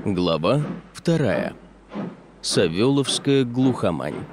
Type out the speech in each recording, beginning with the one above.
Глава 2. Савеловская глухомань.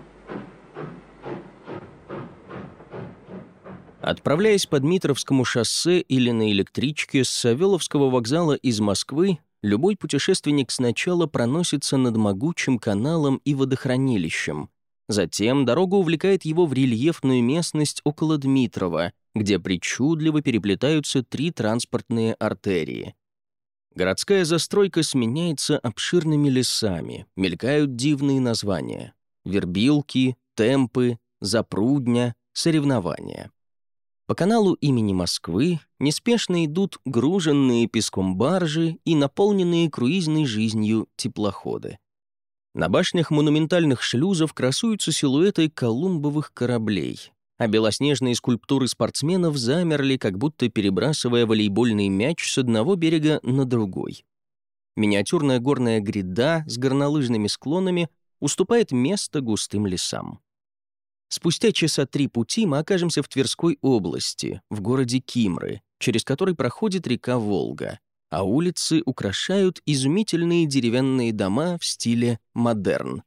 Отправляясь по Дмитровскому шоссе или на электричке с Савеловского вокзала из Москвы, любой путешественник сначала проносится над могучим каналом и водохранилищем. Затем дорога увлекает его в рельефную местность около Дмитрова, где причудливо переплетаются три транспортные артерии. Городская застройка сменяется обширными лесами, мелькают дивные названия: вербилки, темпы, запрудня, соревнования. По каналу имени Москвы неспешно идут груженные песком баржи и наполненные круизной жизнью теплоходы. На башнях монументальных шлюзов красуются силуэты колумбовых кораблей, а белоснежные скульптуры спортсменов замерли, как будто перебрасывая волейбольный мяч с одного берега на другой. Миниатюрная горная гряда с горнолыжными склонами уступает место густым лесам. Спустя часа 3 пути мы окажемся в Тверской области, в городе Кимры, через который проходит река Волга, а улицы украшают изумительные деревянные дома в стиле модерн.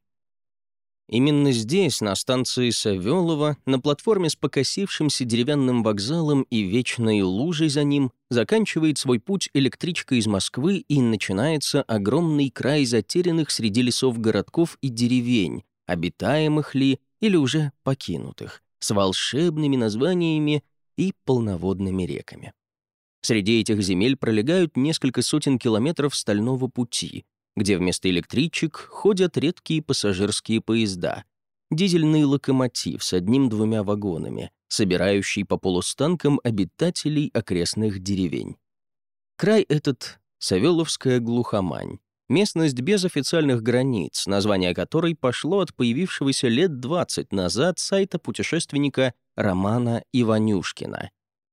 Именно здесь, на станции Савелово, на платформе с покосившимся деревянным вокзалом и вечной лужей за ним, заканчивает свой путь электричка из Москвы и начинается огромный край затерянных среди лесов городков и деревень, обитаемых ли или уже покинутых, с волшебными названиями и полноводными реками. Среди этих земель пролегают несколько сотен километров стального пути, где вместо электричек ходят редкие пассажирские поезда, дизельный локомотив с одним-двумя вагонами, собирающий по полустанкам обитателей окрестных деревень. Край этот — Савеловская глухомань, местность без официальных границ, название которой пошло от появившегося лет 20 назад сайта путешественника Романа Иванюшкина.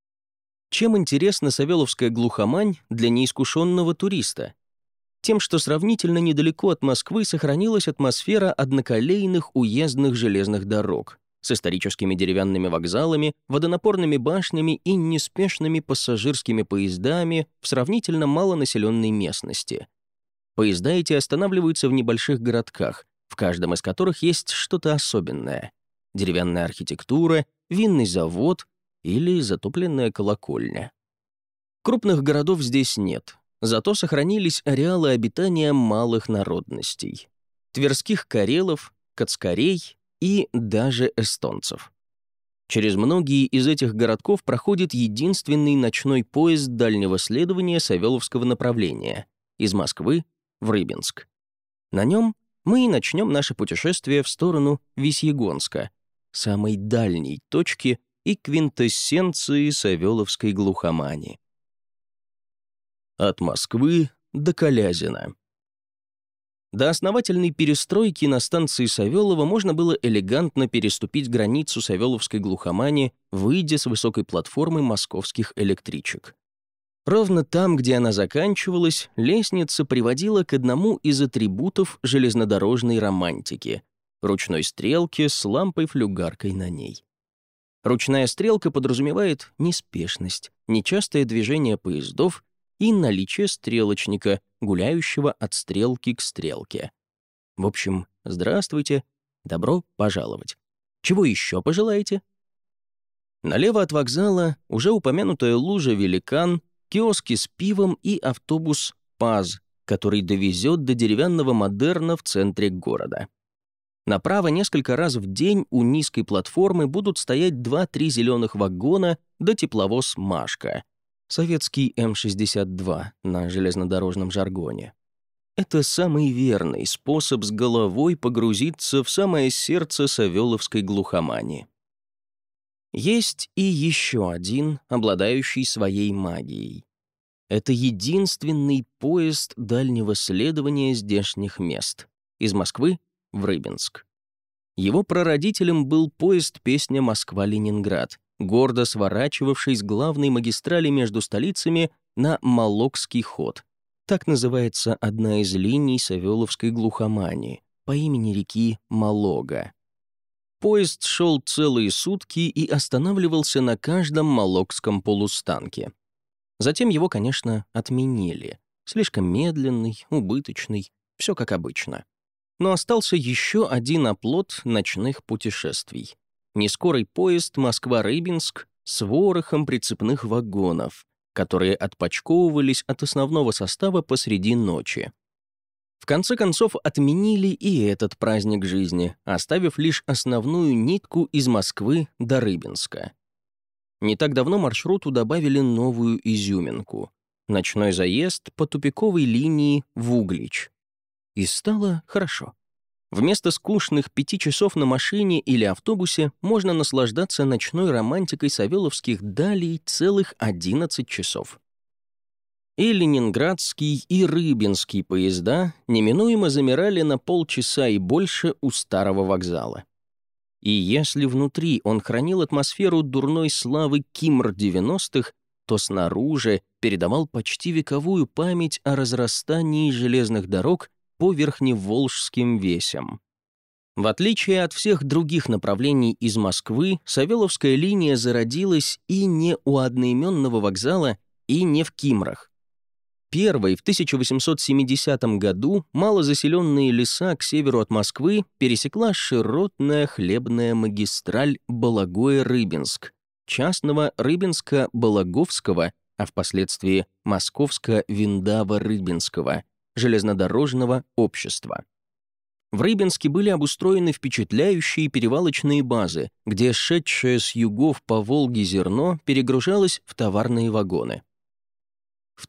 Чем интересна Савеловская глухомань для неискушенного туриста? Тем, что сравнительно недалеко от Москвы сохранилась атмосфера одноколейных уездных железных дорог с историческими деревянными вокзалами, водонапорными башнями и неспешными пассажирскими поездами в сравнительно малонаселенной местности. Поезда эти останавливаются в небольших городках, в каждом из которых есть что-то особенное: деревянная архитектура, винный завод или затопленная колокольня. Крупных городов здесь нет, зато сохранились ареалы обитания малых народностей — тверских карелов, кацкарей и даже эстонцев. Через многие из этих городков проходит единственный ночной поезд дальнего следования Савеловского направления из Москвы в Рыбинск. На нем мы и начнем наше путешествие в сторону Весьегонска, самой дальней точки и квинтэссенции Савеловской глухомани. От Москвы до Колязина. До основательной перестройки на станции Савелово можно было элегантно переступить границу Савеловской глухомани, выйдя с высокой платформы московских электричек. Ровно там, где она заканчивалась, лестница приводила к одному из атрибутов железнодорожной романтики — ручной стрелке с лампой-флюгаркой на ней. Ручная стрелка подразумевает неспешность, нечастое движение поездов и наличие стрелочника, гуляющего от стрелки к стрелке. В общем, здравствуйте, добро пожаловать. Чего еще пожелаете? Налево от вокзала уже упомянутая лужа «Великан», киоски с пивом и автобус «ПАЗ», который довезет до деревянного модерна в центре города. Направо несколько раз в день у низкой платформы будут стоять 2-3 зеленых вагона да тепловоз «Машка», советский М-62 на железнодорожном жаргоне. Это самый верный способ с головой погрузиться в самое сердце Савеловской глухомани. Есть и еще один, обладающий своей магией. Это единственный поезд дальнего следования здешних мест из Москвы в Рыбинск. Его прародителем был поезд «Песня Москва-Ленинград», гордо сворачивавший с главной магистрали между столицами на Малокский ход. Так называется одна из линий Савеловской глухомани по имени реки Малога. Поезд шел целые сутки и останавливался на каждом Малокском полустанке. Затем его, конечно, отменили. слишком медленный, убыточный, все как обычно. Но остался еще один оплот ночных путешествий. Нескорый поезд Москва-Рыбинск с ворохом прицепных вагонов, которые отпочковывались от основного состава посреди ночи. В конце концов, отменили и этот праздник жизни, оставив лишь основную нитку из Москвы до Рыбинска. Не так давно маршруту добавили новую изюминку — ночной заезд по тупиковой линии в Углич. И стало хорошо. Вместо скучных 5 часов на машине или автобусе можно наслаждаться ночной романтикой савеловских далей целых 11 часов. И ленинградский, и рыбинский поезда неминуемо замирали на полчаса и больше у старого вокзала. И если внутри он хранил атмосферу дурной славы Кимр 90-х, то снаружи передавал почти вековую память о разрастании железных дорог по верхневолжским весям. В отличие от всех других направлений из Москвы, Савеловская линия зародилась и не у одноименного вокзала, и не в Кимрах. Первой в 1870 году малозаселенные леса к северу от Москвы пересекла широтная хлебная магистраль Балагое-Рыбинск, частного Рыбинска-Балаговского, а впоследствии Московско-Виндава-Рыбинского, железнодорожного общества. В Рыбинске были обустроены впечатляющие перевалочные базы, где шедшее с югов по Волге зерно перегружалось в товарные вагоны. В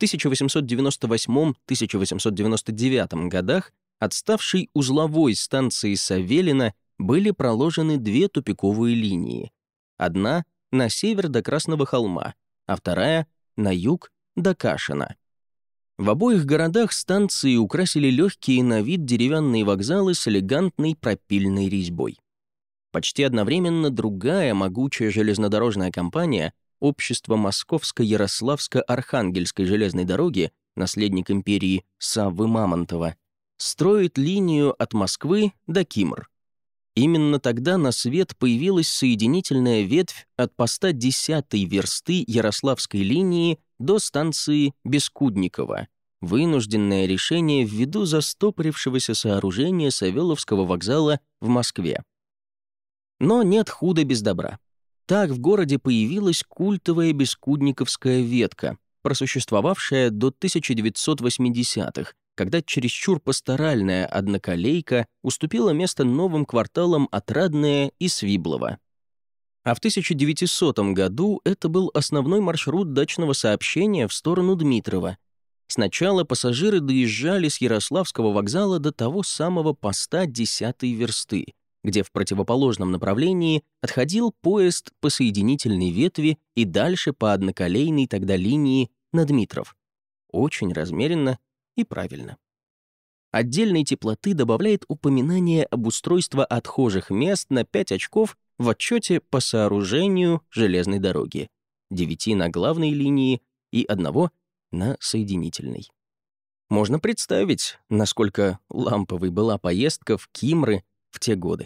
1898-1899 годах отставшей узловой станции Савелино были проложены 2 тупиковые линии. Одна — на север до Красного холма, а вторая — на юг до Кашина. В обоих городах станции украсили легкие на вид деревянные вокзалы с элегантной пропильной резьбой. Почти одновременно другая могучая железнодорожная компания, Общество Московско-Ярославско-Архангельской железной дороги, наследник империи Саввы Мамонтова, строит линию от Москвы до Кимр. Именно тогда на свет появилась соединительная ветвь от поста 10-й версты Ярославской линии до станции Бескудникова, вынужденное решение ввиду застопорившегося сооружения Савеловского вокзала в Москве. Но нет худа без добра. Так в городе появилась культовая бескудниковская ветка, просуществовавшая до 1980-х, когда чересчур пасторальная одноколейка уступила место новым кварталам Отрадное и Свиблово. А в 1900 году это был основной маршрут дачного сообщения в сторону Дмитрова. Сначала пассажиры доезжали с Ярославского вокзала до того самого поста 10-й версты, где в противоположном направлении отходил поезд по соединительной ветви и дальше по одноколейной тогда линии на Дмитров. Очень размеренно и правильно. Отдельной теплоты добавляет упоминание об устройстве отхожих мест на 5 очков в отчете по сооружению железной дороги, 9 на главной линии и 1 на соединительной. Можно представить, насколько ламповой была поездка в Кимры в те годы.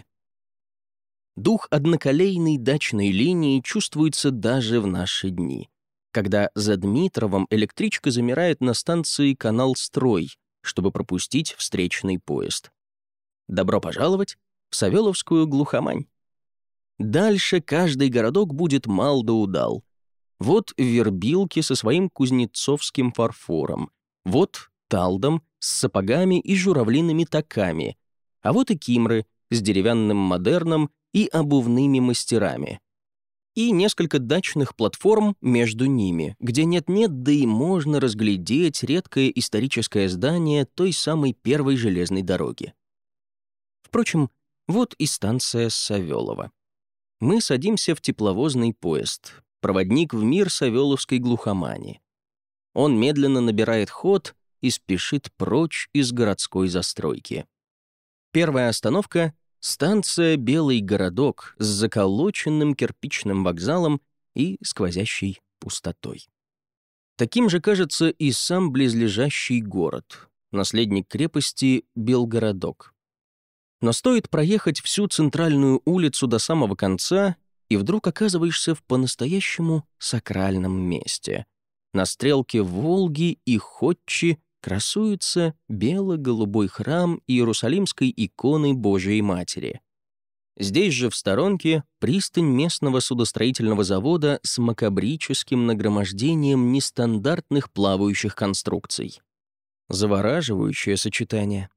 Дух одноколейной дачной линии чувствуется даже в наши дни, когда за Дмитровом электричка замирает на станции «Канал-Строй», чтобы пропустить встречный поезд. Добро пожаловать в Савеловскую глухомань. Дальше каждый городок будет мал да удал. Вот Вербилки со своим кузнецовским фарфором, вот Талдом с сапогами и журавлиными таками, а вот и Кимры с деревянным модерном и обувными мастерами. И несколько дачных платформ между ними, где нет-нет, да и можно разглядеть редкое историческое здание той самой первой железной дороги. Впрочем, вот и станция Савелово. Мы садимся в тепловозный поезд, проводник в мир Савеловской глухомани. Он медленно набирает ход и спешит прочь из городской застройки. Первая остановка — станция «Белый городок» с заколоченным кирпичным вокзалом и сквозящей пустотой. Таким же кажется и сам близлежащий город, наследник крепости Белгородок. Но стоит проехать всю центральную улицу до самого конца, и вдруг оказываешься в по-настоящему сакральном месте, на стрелке Волги и Хотчи, красуется бело-голубой храм Иерусалимской иконы Божией Матери. Здесь же в сторонке пристань местного судостроительного завода с макабрическим нагромождением нестандартных плавающих конструкций. Завораживающее сочетание.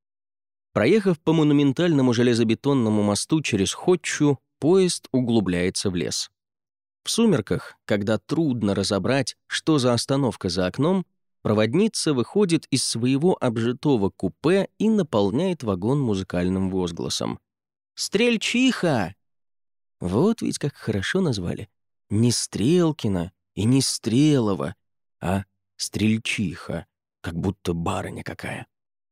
Проехав по монументальному железобетонному мосту через Хотчу, поезд углубляется в лес. В сумерках, когда трудно разобрать, что за остановка за окном, проводница выходит из своего обжитого купе и наполняет вагон музыкальным возгласом. «Стрельчиха!» Вот ведь как хорошо назвали. Не Стрелкина и не Стрелова, а Стрельчиха, как будто барыня какая.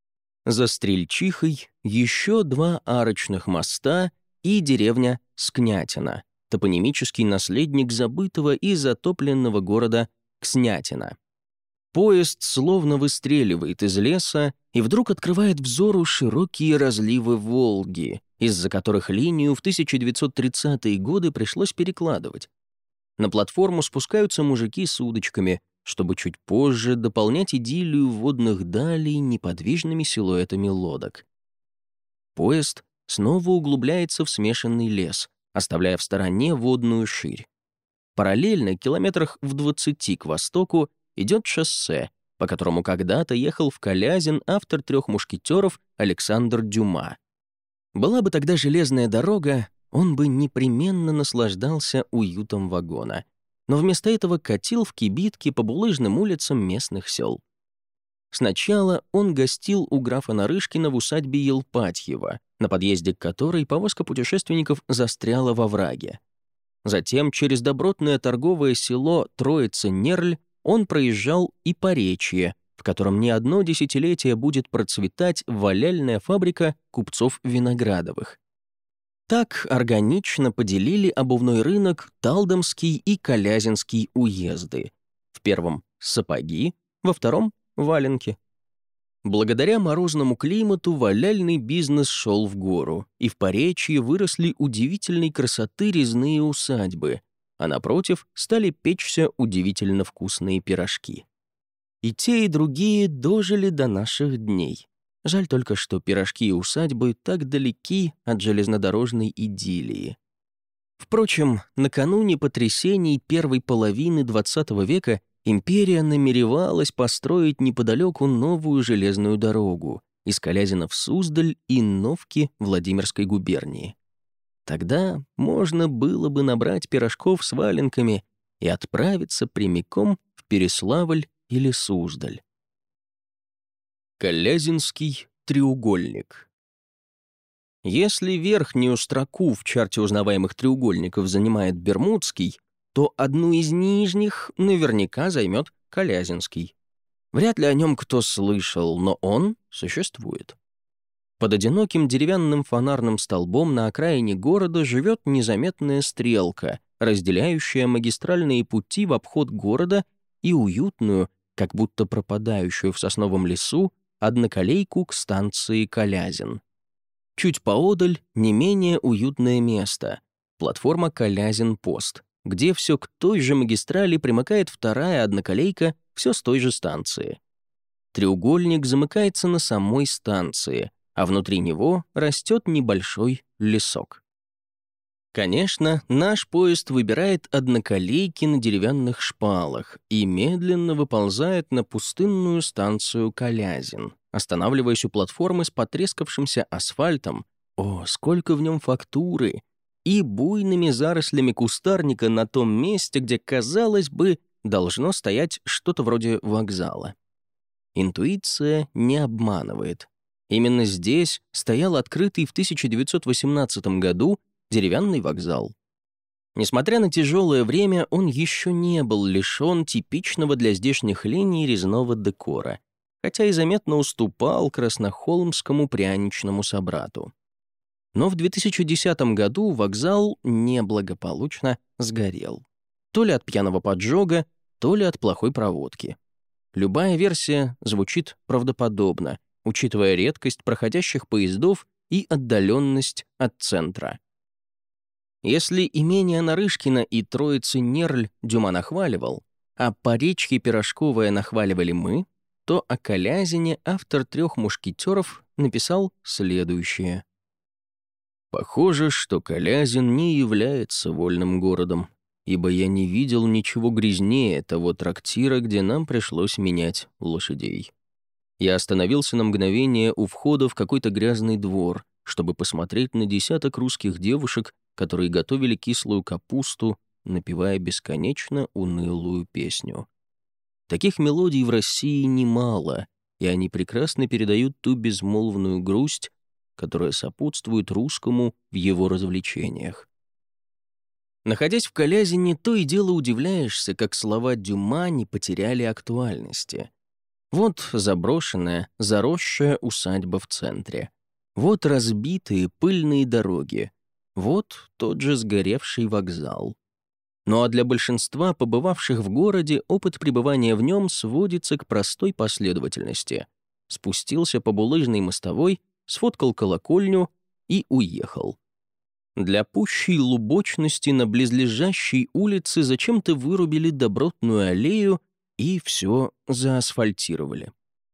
За Стрельчихой еще 2 арочных моста и деревня Скнятина, топонимический наследник забытого и затопленного города Кснятина. Поезд словно выстреливает из леса и вдруг открывает взору широкие разливы Волги, из-за которых линию в 1930-е годы пришлось перекладывать. На платформу спускаются мужики с удочками, чтобы чуть позже дополнять идиллию водных далей неподвижными силуэтами лодок. Поезд снова углубляется в смешанный лес, оставляя в стороне водную ширь. Параллельно, километрах в 20 к востоку, идет шоссе, по которому когда-то ехал в Калязин автор «Трех мушкетеров» Александр Дюма. Была бы тогда железная дорога, он бы непременно наслаждался уютом вагона, но вместо этого катил в кибитке по булыжным улицам местных сел. Сначала он гостил у графа Нарышкина в усадьбе Елпатьева, на подъезде к которой повозка путешественников застряла во враге. Затем через добротное торговое село Троица-Нерль он проезжал и Поречье, в котором не одно десятилетие будет процветать валяльная фабрика купцов Виноградовых. Так органично поделили обувной рынок Талдомский и Калязинский уезды. В первом — сапоги, во втором — валенки. Благодаря морозному климату валяльный бизнес шел в гору, и в Поречье выросли удивительной красоты резные усадьбы, а напротив стали печься удивительно вкусные пирожки. И те, и другие дожили до наших дней. Жаль только, что пирожки и усадьбы так далеки от железнодорожной идиллии. Впрочем, накануне потрясений первой половины XX века империя намеревалась построить неподалеку новую железную дорогу из Калязина в Суздаль и Новки Владимирской губернии. Тогда можно было бы набрать пирожков с валенками и отправиться прямиком в Переславль или Суздаль. Калязинский треугольник. Если верхнюю строку в чарте узнаваемых треугольников занимает Бермудский, то одну из нижних наверняка займет Калязинский. Вряд ли о нем кто слышал, но он существует. Под одиноким деревянным фонарным столбом на окраине города живет незаметная стрелка, разделяющая магистральные пути в обход города и уютную, как будто пропадающую в сосновом лесу, одноколейку к станции Калязин. Чуть поодаль не менее уютное место — платформа Калязин-Пост, где все к той же магистрали примыкает вторая одноколейка, все с той же станции. Треугольник замыкается на самой станции, а внутри него растет небольшой лесок. Конечно, наш поезд выбирает одноколейки на деревянных шпалах и медленно выползает на пустынную станцию Калязин, останавливаясь у платформы с потрескавшимся асфальтом, о, сколько в нем фактуры, и буйными зарослями кустарника на том месте, где, казалось бы, должно стоять что-то вроде вокзала. Интуиция не обманывает. Именно здесь стоял открытый в 1918 году деревянный вокзал. Несмотря на тяжелое время, он еще не был лишен типичного для здешних линий резного декора, хотя и заметно уступал краснохолмскому пряничному собрату. Но в 2010 году вокзал неблагополучно сгорел. То ли от пьяного поджога, то ли от плохой проводки. Любая версия звучит правдоподобно, учитывая редкость проходящих поездов и отдаленность от центра. Если имение Нарышкина и Троицы-Нерль Дюма нахваливал, а Поречье Пирожковое нахваливали мы, то о Калязине автор «Трех мушкетеров» написал следующее. «Похоже, что Калязин не является вольным городом, ибо я не видел ничего грязнее того трактира, где нам пришлось менять лошадей. Я остановился на мгновение у входа в какой-то грязный двор, чтобы посмотреть на десяток русских девушек, которые готовили кислую капусту, напевая бесконечно унылую песню. Таких мелодий в России немало, и они прекрасно передают ту безмолвную грусть, которая сопутствует русскому в его развлечениях. Находясь в Калязине, то и дело удивляешься, как слова Дюма не потеряли актуальности. Вот заброшенная, заросшая усадьба в центре. Вот разбитые пыльные дороги. Вот тот же сгоревший вокзал. Ну а для большинства побывавших в городе опыт пребывания в нем сводится к простой последовательности. Спустился по булыжной мостовой, сфоткал колокольню и уехал. Для пущей лубочности на близлежащей улице зачем-то вырубили добротную аллею и все заасфальтировали.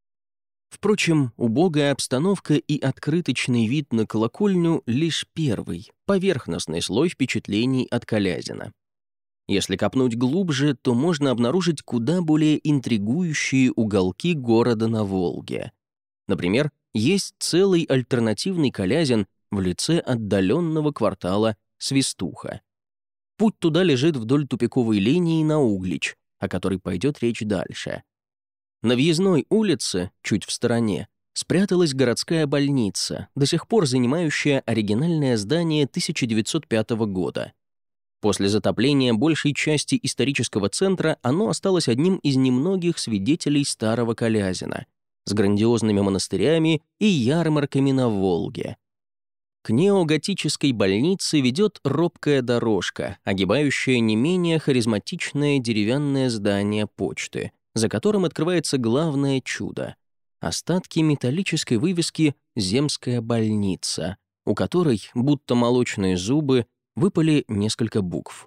Впрочем, убогая обстановка и открыточный вид на колокольню — лишь первый, поверхностный слой впечатлений от Калязина. Если копнуть глубже, то можно обнаружить куда более интригующие уголки города на Волге. Например, есть целый альтернативный Калязин в лице отдаленного квартала Свистуха. Путь туда лежит вдоль тупиковой линии на Углич, о которой пойдет речь дальше. На въездной улице, чуть в стороне, спряталась городская больница, до сих пор занимающая оригинальное здание 1905 года. После затопления большей части исторического центра оно осталось одним из немногих свидетелей старого Калязина, с грандиозными монастырями и ярмарками на Волге. К неоготической больнице ведет робкая дорожка, огибающая не менее харизматичное деревянное здание почты, за которым открывается главное чудо — остатки металлической вывески «Земская больница», у которой, будто молочные зубы, выпали несколько букв.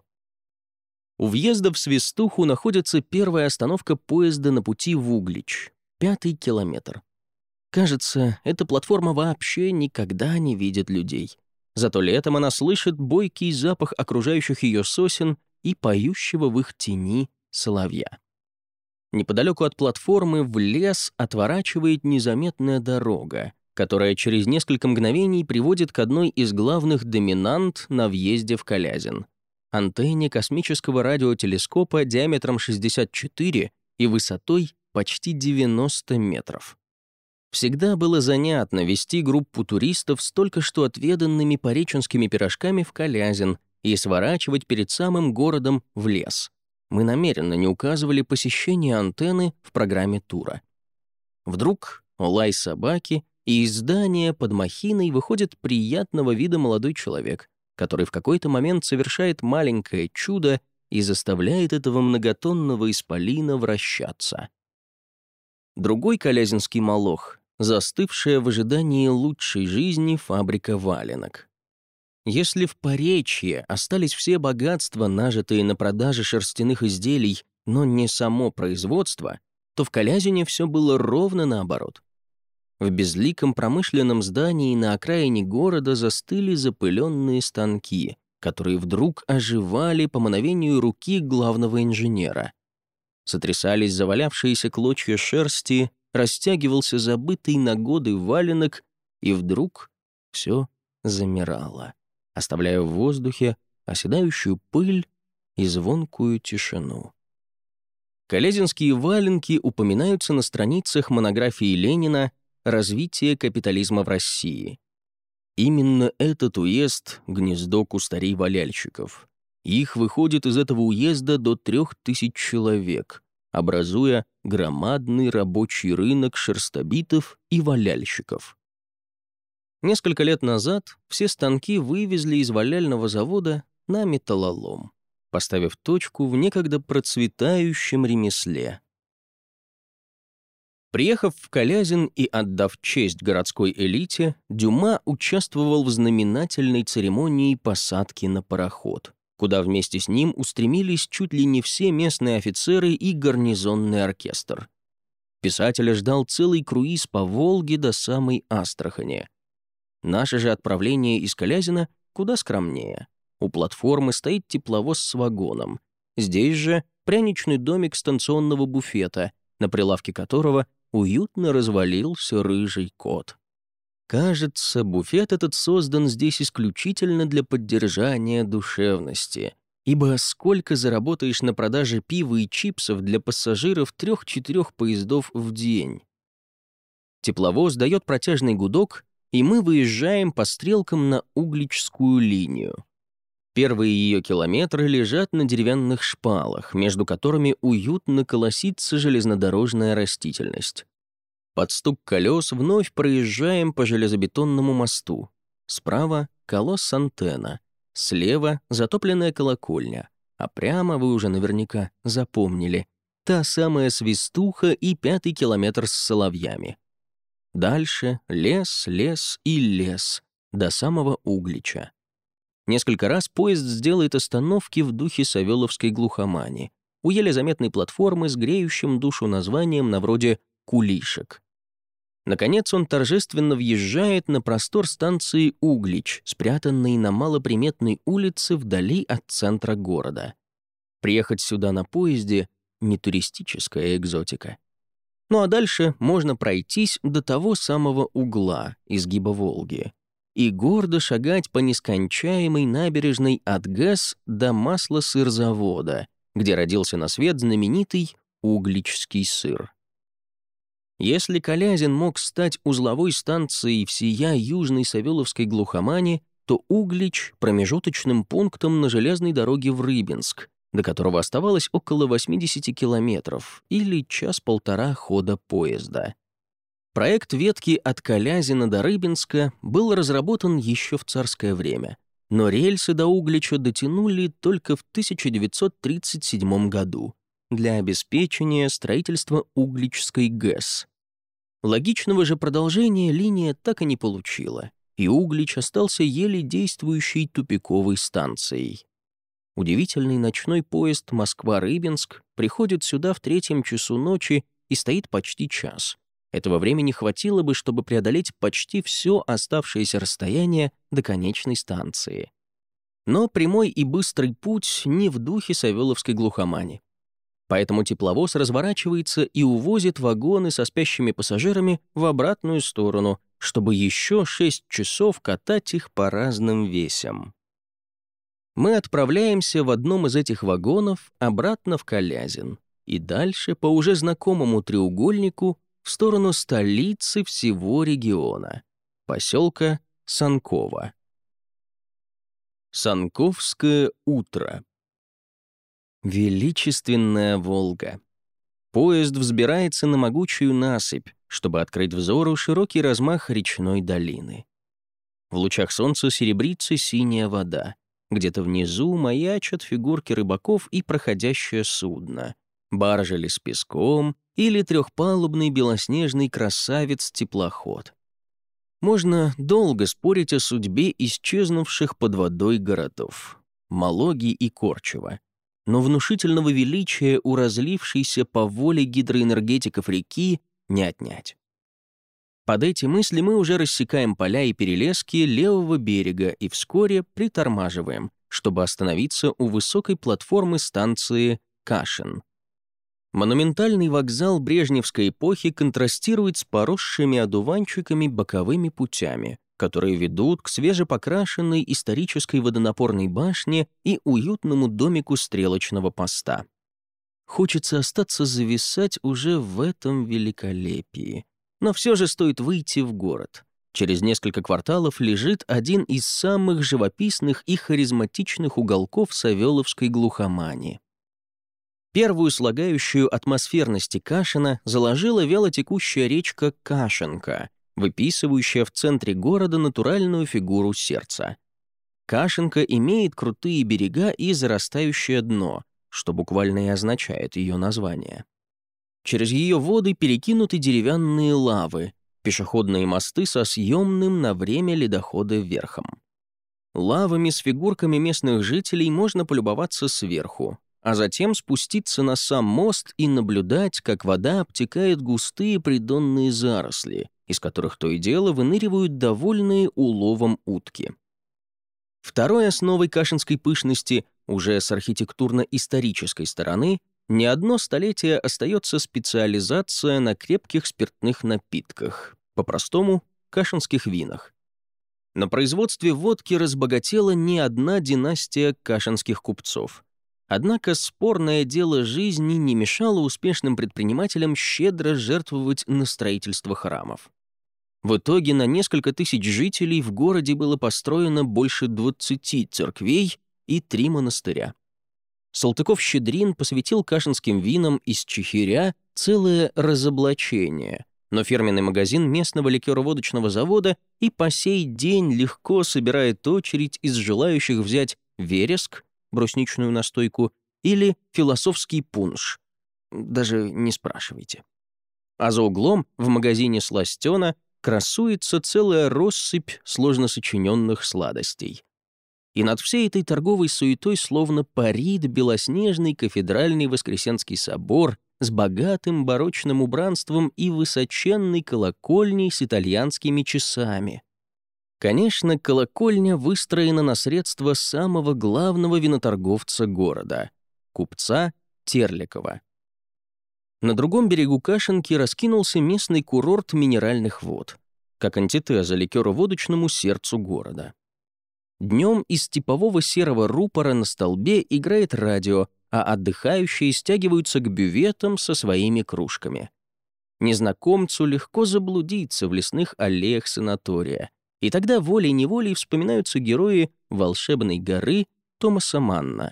У въезда в Свистуху находится первая остановка поезда на пути в Углич, 5-й километр. Кажется, эта платформа вообще никогда не видит людей. Зато летом она слышит бойкий запах окружающих ее сосен и поющего в их тени соловья. Неподалеку от платформы в лес отворачивает незаметная дорога, которая через несколько мгновений приводит к одной из главных доминант на въезде в Калязин — антенне космического радиотелескопа диаметром 64 и высотой почти 90 метров. Всегда было занятно вести группу туристов с только что отведанными пореченскими пирожками в Калязин и сворачивать перед самым городом в лес. Мы намеренно не указывали посещение антенны в программе тура. Вдруг лай собаки, и из здания под махиной выходит приятного вида молодой человек, который в какой-то момент совершает маленькое чудо и заставляет этого многотонного исполина вращаться. Другой калязинский молох — застывшая в ожидании лучшей жизни фабрика валенок. Если в Поречье остались все богатства, нажитые на продаже шерстяных изделий, но не само производство, то в Калязине все было ровно наоборот. В безликом промышленном здании на окраине города застыли запыленные станки, которые вдруг оживали по мановению руки главного инженера. Сотрясались завалявшиеся клочья шерсти, растягивался забытый на годы валенок, и вдруг все замирало, оставляя в воздухе оседающую пыль и звонкую тишину. Калязинские валенки упоминаются на страницах монографии Ленина «Развитие капитализма в России». Именно этот уезд — гнездо кустарей-валяльщиков. Их выходит из этого уезда до 3000 человек, образуя громадный рабочий рынок шерстобитов и валяльщиков. Несколько лет назад все станки вывезли из валяльного завода на металлолом, поставив точку в некогда процветающем ремесле. Приехав в Калязин и отдав честь городской элите, Дюма участвовал в знаменательной церемонии посадки на пароход, куда вместе с ним устремились чуть ли не все местные офицеры и гарнизонный оркестр. Писателя ждал целый круиз по Волге до самой Астрахани. Наше же отправление из Калязина куда скромнее. У платформы стоит тепловоз с вагоном. Здесь же пряничный домик станционного буфета, на прилавке которого уютно развалился рыжий кот. Кажется, буфет этот создан здесь исключительно для поддержания душевности, ибо сколько заработаешь на продаже пива и чипсов для пассажиров 3-4 поездов в день? Тепловоз дает протяжный гудок, и мы выезжаем по стрелкам на Угличскую линию. Первые ее километры лежат на деревянных шпалах, между которыми уютно колосится железнодорожная растительность. Под стук колес вновь проезжаем по железобетонному мосту. Справа — колосс-антенна, слева — затопленная колокольня, а прямо, вы уже наверняка запомнили, та самая свистуха и 5-й километр с соловьями. Дальше лес, лес и лес, до самого Углича. Несколько раз поезд сделает остановки в духе савеловской глухомани, у еле заметной платформы с греющим душу названием на вроде «Кулишек». Наконец он торжественно въезжает на простор станции Углич, спрятанной на малоприметной улице вдали от центра города. Приехать сюда на поезде — не туристическая экзотика. Ну а дальше можно пройтись до того самого угла, изгиба Волги, и гордо шагать по нескончаемой набережной от ГЭС до масло-сырзавода, где родился на свет знаменитый угличский сыр. Если Калязин мог стать узловой станцией всея южной савеловской глухомани, то Углич — промежуточным пунктом на железной дороге в Рыбинск, до которого оставалось около 80 километров или час-полтора хода поезда. Проект ветки от Калязина до Рыбинска был разработан еще в царское время, но рельсы до Углича дотянули только в 1937 году для обеспечения строительства Угличской ГЭС. Логичного же продолжения линия так и не получила, и Углич остался еле действующей тупиковой станцией. Удивительный ночной поезд Москва-Рыбинск приходит сюда в 3 часу ночи и стоит почти час. Этого времени хватило бы, чтобы преодолеть почти все оставшееся расстояние до конечной станции. Но прямой и быстрый путь не в духе савеловской глухомани. Поэтому тепловоз разворачивается и увозит вагоны со спящими пассажирами в обратную сторону, чтобы еще 6 часов катать их по разным весям. Мы отправляемся в одном из этих вагонов обратно в Калязин и дальше по уже знакомому треугольнику в сторону столицы всего региона, поселка Санково. Санковское утро. Величественная Волга. Поезд взбирается на могучую насыпь, чтобы открыть взору широкий размах речной долины. В лучах солнца серебрится синяя вода. Где-то внизу маячат фигурки рыбаков и проходящее судно, баржа ли с песком или трехпалубный белоснежный красавец-теплоход. Можно долго спорить о судьбе исчезнувших под водой городов — Малоги и Корчево, но внушительного величия у разлившейся по воле гидроэнергетиков реки не отнять. Под эти мысли мы уже рассекаем поля и перелески левого берега и вскоре притормаживаем, чтобы остановиться у высокой платформы станции Кашин. Монументальный вокзал брежневской эпохи контрастирует с поросшими одуванчиками боковыми путями, которые ведут к свежепокрашенной исторической водонапорной башне и уютному домику стрелочного поста. Хочется остаться зависать уже в этом великолепии. Но все же стоит выйти в город. Через несколько кварталов лежит один из самых живописных и харизматичных уголков савеловской глухомани. Первую слагающую атмосферности Кашина заложила вялотекущая речка Кашинка, выписывающая в центре города натуральную фигуру сердца. Кашинка имеет крутые берега и зарастающее дно, что буквально и означает ее название. Через ее воды перекинуты деревянные лавы, пешеходные мосты со съемным на время ледохода верхом. Лавами с фигурками местных жителей можно полюбоваться сверху, а затем спуститься на сам мост и наблюдать, как вода обтекает густые придонные заросли, из которых то и дело выныривают довольные уловом утки. Второй основой кашинской пышности, уже с архитектурно-исторической стороны, не одно столетие остается специализация на крепких спиртных напитках, по-простому – кашинских винах. На производстве водки разбогатела не одна династия кашинских купцов. Однако спорное дело жизни не мешало успешным предпринимателям щедро жертвовать на строительство храмов. В итоге на несколько тысяч жителей в городе было построено больше 20 церквей и 3 монастыря. Салтыков-Щедрин посвятил кашинским винам из Чехиря целое разоблачение, но фирменный магазин местного ликероводочного завода и по сей день легко собирает очередь из желающих взять вереск, брусничную настойку, или философский пунш. Даже не спрашивайте. А за углом в магазине «Сластена» красуется целая россыпь сложно сочиненных сладостей. И над всей этой торговой суетой словно парит белоснежный кафедральный Воскресенский собор с богатым барочным убранством и высоченной колокольней с итальянскими часами. Конечно, колокольня выстроена на средства самого главного виноторговца города — купца Терликова. На другом берегу Кашинки раскинулся местный курорт минеральных вод, как антитеза ликероводочному сердцу города. Днем из типового серого рупора на столбе играет радио, а отдыхающие стягиваются к бюветам со своими кружками. Незнакомцу легко заблудиться в лесных аллеях санатория, и тогда волей-неволей вспоминаются герои «Волшебной горы» Томаса Манна.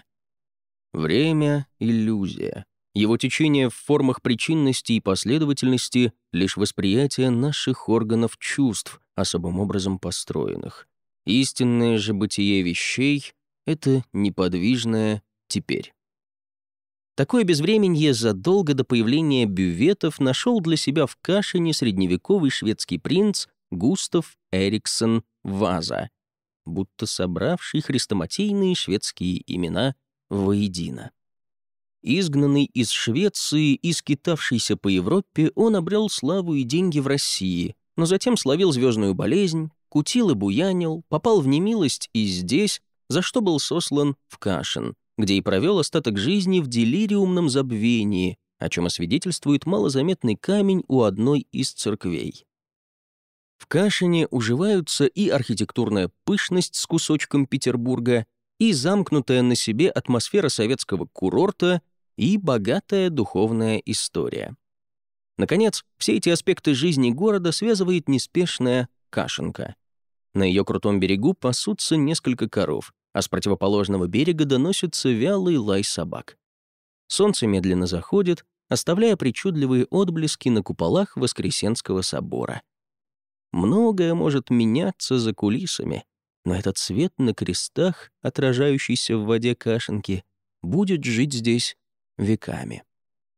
Время — иллюзия. Его течение в формах причинности и последовательности — лишь восприятие наших органов чувств, особым образом построенных. Истинное же бытие вещей — это неподвижное теперь. Такое безвременье задолго до появления бюветов нашел для себя в Кашине средневековый шведский принц Густав Эриксон Ваза, будто собравший хрестоматийные шведские имена воедино. Изгнанный из Швеции и скитавшийся по Европе, он обрел славу и деньги в России, но затем словил звездную болезнь, кутил и буянил, попал в немилость и здесь, за что был сослан в Кашин, где и провел остаток жизни в делириумном забвении, о чем освидетельствует малозаметный камень у одной из церквей. В Кашине уживаются и архитектурная пышность с кусочком Петербурга, и замкнутая на себе атмосфера советского курорта, и богатая духовная история. Наконец, все эти аспекты жизни города связывает неспешная Кашинка. На ее крутом берегу пасутся несколько коров, а с противоположного берега доносится вялый лай собак. Солнце медленно заходит, оставляя причудливые отблески на куполах Воскресенского собора. Многое может меняться за кулисами, но этот свет на крестах, отражающийся в воде Кашинки, будет жить здесь веками.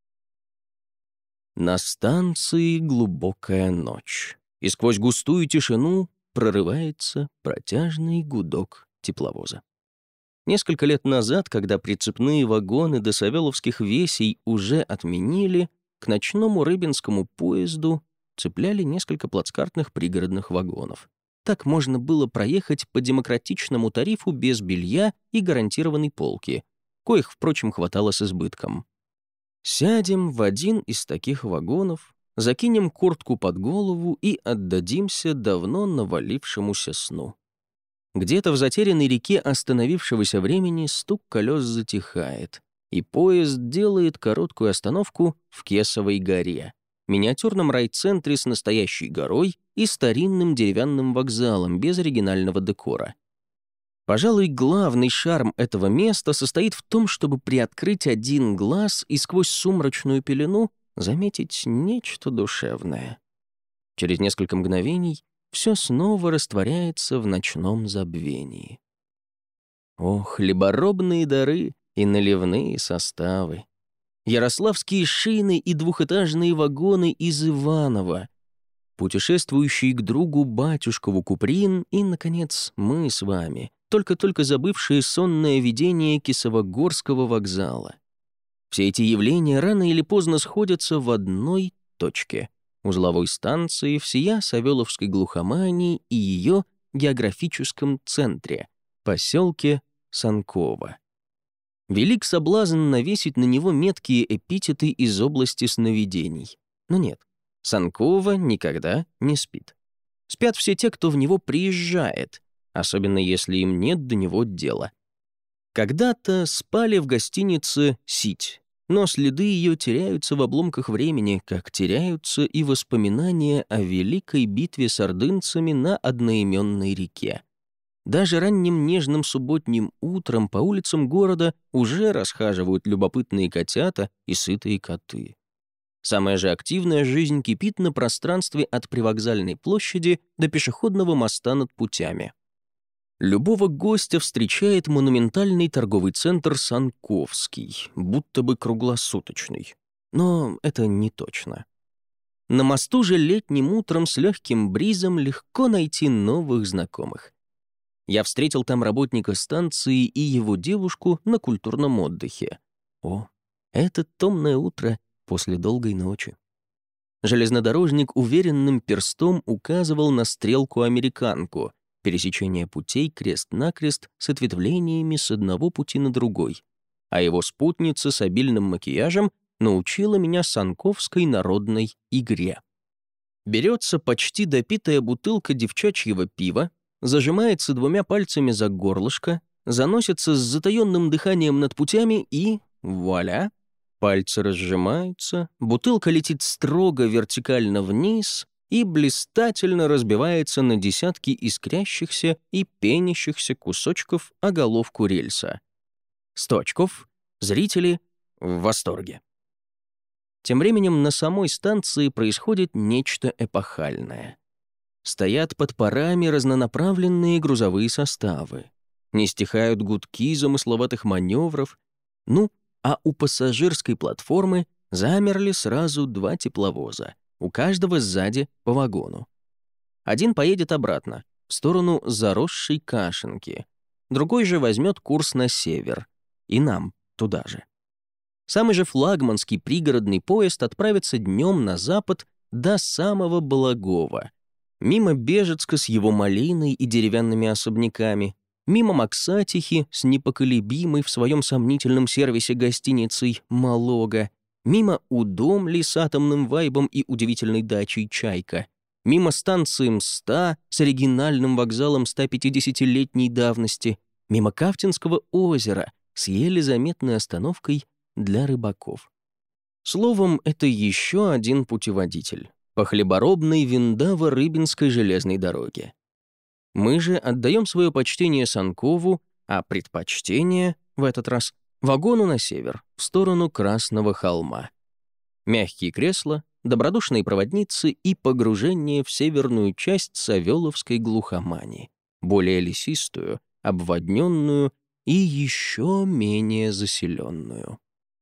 На станции глубокая ночь, и сквозь густую тишину прорывается протяжный гудок тепловоза. Несколько лет назад, когда прицепные вагоны до Савеловских весей уже отменили, к ночному рыбинскому поезду цепляли несколько плацкартных пригородных вагонов. Так можно было проехать по демократичному тарифу без белья и гарантированной полки, коих, впрочем, хватало с избытком. Сядем в один из таких вагонов, закинем куртку под голову и отдадимся давно навалившемуся сну. Где-то в затерянной реке остановившегося времени стук колес затихает, и поезд делает короткую остановку в Кесовой горе, миниатюрном райцентре с настоящей горой и старинным деревянным вокзалом без оригинального декора. Пожалуй, главный шарм этого места состоит в том, чтобы приоткрыть один глаз и сквозь сумрачную пелену заметить нечто душевное. Через несколько мгновений все снова растворяется в ночном забвении. О, хлеборобные дары и наливные составы! Ярославские шины и двухэтажные вагоны из Иваново, путешествующий к другу батюшкову Куприн и, наконец, мы с вами, только-только забывшие сонное видение Кисовогорского вокзала. Все эти явления рано или поздно сходятся в одной точке — узловой станции всея Савеловской глухомании и ее географическом центре — поселке Санково. Велик соблазн навесить на него меткие эпитеты из области сновидений. Но нет, Санково никогда не спит. Спят все те, кто в него приезжает, особенно если им нет до него дела. Когда-то спали в гостинице «Сить», но следы ее теряются в обломках времени, как теряются и воспоминания о великой битве с ордынцами на одноименной реке. Даже ранним нежным субботним утром по улицам города уже расхаживают любопытные котята и сытые коты. Самая же активная жизнь кипит на пространстве от Привокзальной площади до пешеходного моста над путями. Любого гостя встречает монументальный торговый центр Санковский, будто бы круглосуточный. Но это не точно. На мосту же летним утром с легким бризом легко найти новых знакомых. Я встретил там работника станции и его девушку на культурном отдыхе. О, это томное утро после долгой ночи. Железнодорожник уверенным перстом указывал на стрелку-американку, пересечение путей крест-накрест с ответвлениями с одного пути на другой, а его спутница с обильным макияжем научила меня санковской народной игре. Берется почти допитая бутылка девчачьего пива, зажимается двумя пальцами за горлышко, заносится с затаённым дыханием над путями и, вуаля, пальцы разжимаются, бутылка летит строго вертикально вниз и блистательно разбивается на десятки искрящихся и пенящихся кусочков о головку рельса. 100 очков, зрители в восторге. Тем временем на самой станции происходит нечто эпохальное. Стоят под парами разнонаправленные грузовые составы. Не стихают гудки замысловатых маневров. Ну, а у пассажирской платформы замерли сразу 2 тепловоза, у каждого сзади по вагону. Один поедет обратно, в сторону заросшей Кашинки, другой же возьмет курс на север, и нам туда же. Самый же флагманский пригородный поезд отправится днем на запад до самого Балагова, мимо Бежецка с его малиной и деревянными особняками, мимо Максатихи с непоколебимой в своем сомнительном сервисе гостиницей «Малога», мимо Удомли с атомным вайбом и удивительной дачей «Чайка», мимо станции Мста с оригинальным вокзалом 150-летней давности, мимо Кавтинского озера с еле заметной остановкой для рыбаков. Словом, это еще один путеводитель по хлеборобной Виндаво-Рыбинской железной дороге. Мы же отдаем свое почтение Санкову, а предпочтение, в этот раз, вагону на север, в сторону Красного холма. Мягкие кресла, добродушные проводницы и погружение в северную часть Савеловской глухомани, более лесистую, обводненную и еще менее заселенную.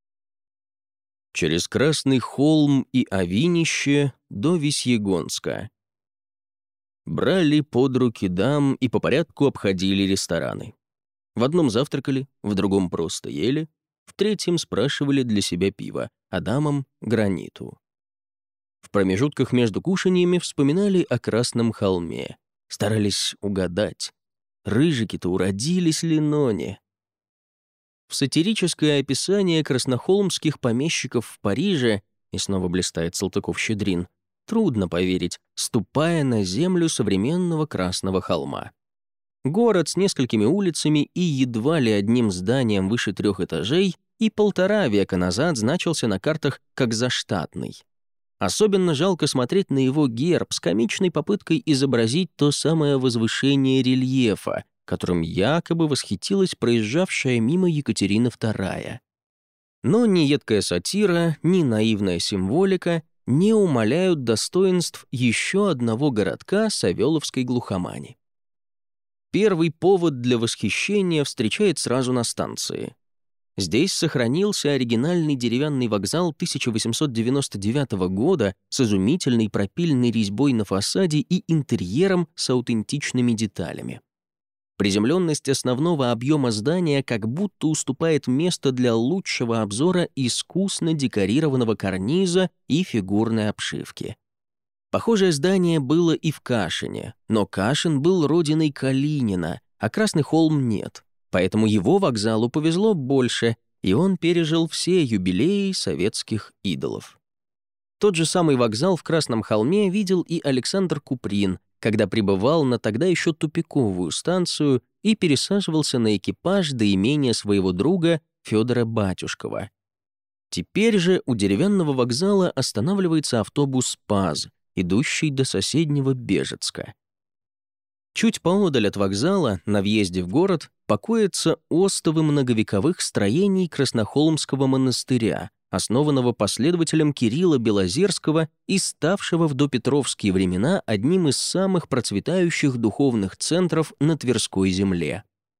Через Красный холм и Авинище до Весьегонска. Брали под руки дам и по порядку обходили рестораны. В одном завтракали, в другом просто ели, в третьем спрашивали для себя пиво, а дамам — граниту. В промежутках между кушаньями вспоминали о Красном холме, старались угадать, рыжики-то уродились ли ноне. В сатирическое описание краснохолмских помещиков в Париже, и снова блистает Салтыков-Щедрин, трудно поверить, ступая на землю современного Красного холма. Город с несколькими улицами и едва ли одним зданием выше 3 этажей и 1,5 века назад значился на картах как заштатный. Особенно жалко смотреть на его герб с комичной попыткой изобразить то самое возвышение рельефа, которым якобы восхитилась проезжавшая мимо Екатерина II. Но ни едкая сатира, ни наивная символика не умаляют достоинств еще одного городка Савеловской глухомани. Первый повод для восхищения встречает сразу на станции. Здесь сохранился оригинальный деревянный вокзал 1899 года с изумительной пропильной резьбой на фасаде и интерьером с аутентичными деталями. Приземленность основного объема здания как будто уступает место для лучшего обзора искусно декорированного карниза и фигурной обшивки. Похожее здание было и в Кашине, но Кашин был родиной Калинина, а Красный холм нет, поэтому его вокзалу повезло больше, и он пережил все юбилеи советских идолов. Тот же самый вокзал в Красном холме видел и Александр Куприн, когда прибывал на тогда еще тупиковую станцию и пересаживался на экипаж до имения своего друга Федора Батюшкова. Теперь же у деревянного вокзала останавливается автобус «ПАЗ», идущий до соседнего Бежецка. Чуть поодаль от вокзала, на въезде в город, покоятся остовы многовековых строений Краснохолмского монастыря, основанного последователем Кирилла Белозерского и ставшего в допетровские времена одним из самых процветающих духовных центров на Тверской земле.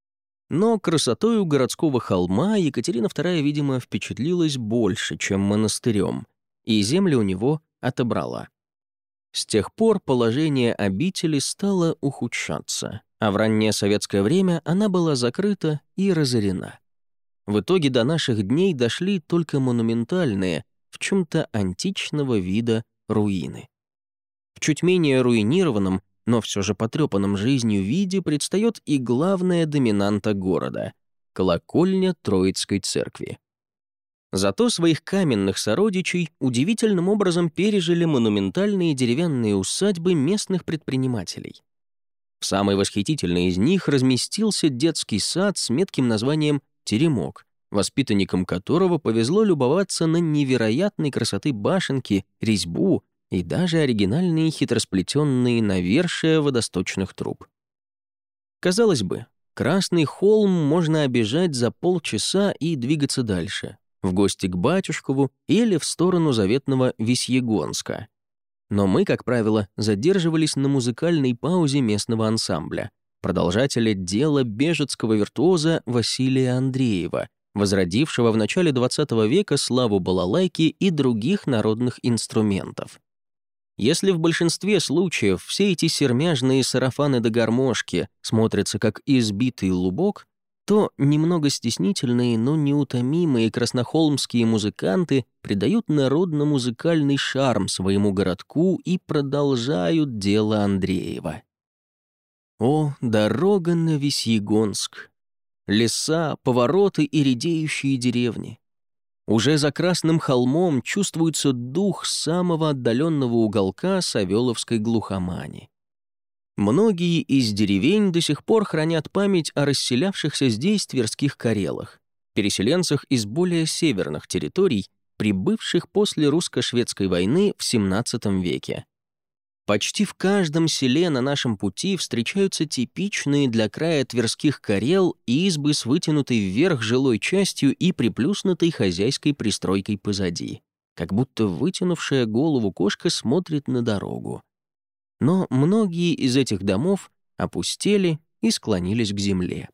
Но красотою городского холма Екатерина II, видимо, впечатлилась больше, чем монастырем, и земли у него отобрала. С тех пор положение обители стало ухудшаться, а в раннее советское время она была закрыта и разорена. В итоге до наших дней дошли только монументальные, в чем-то античного вида руины. В чуть менее руинированном, но все же потрепанном жизнью виде предстает и главная доминанта города — колокольня Троицкой церкви. Зато своих каменных сородичей удивительным образом пережили монументальные деревянные усадьбы местных предпринимателей. В самой восхитительной из них разместился детский сад с метким названием «Теремок», воспитанникам которого повезло любоваться на невероятной красоты башенки, резьбу и даже оригинальные хитросплетенные навершия водосточных труб. Казалось бы, Красный холм можно обежать за полчаса и двигаться дальше, в гости к Батюшкову или в сторону заветного Весьегонска. Но мы, как правило, задерживались на музыкальной паузе местного ансамбля, продолжателя дела бежецкого виртуоза Василия Андреева, возродившего в начале XX века славу балалайки и других народных инструментов. Если в большинстве случаев все эти сермяжные сарафаны да гармошки смотрятся как избитый лубок, то немного стеснительные, но неутомимые краснохолмские музыканты придают народно-музыкальный шарм своему городку и продолжают дело Андреева. О, дорога на Весьегонск! Леса, повороты и редеющие деревни. Уже за Красным холмом чувствуется дух самого отдаленного уголка Савеловской глухомани. Многие из деревень до сих пор хранят память о расселявшихся здесь тверских карелах, переселенцах из более северных территорий, прибывших после русско-шведской войны в XVII веке. Почти в каждом селе на нашем пути встречаются типичные для края тверских карел избы с вытянутой вверх жилой частью и приплюснутой хозяйской пристройкой позади, как будто вытянувшая голову кошка смотрит на дорогу. Но многие из этих домов опустели и склонились к земле.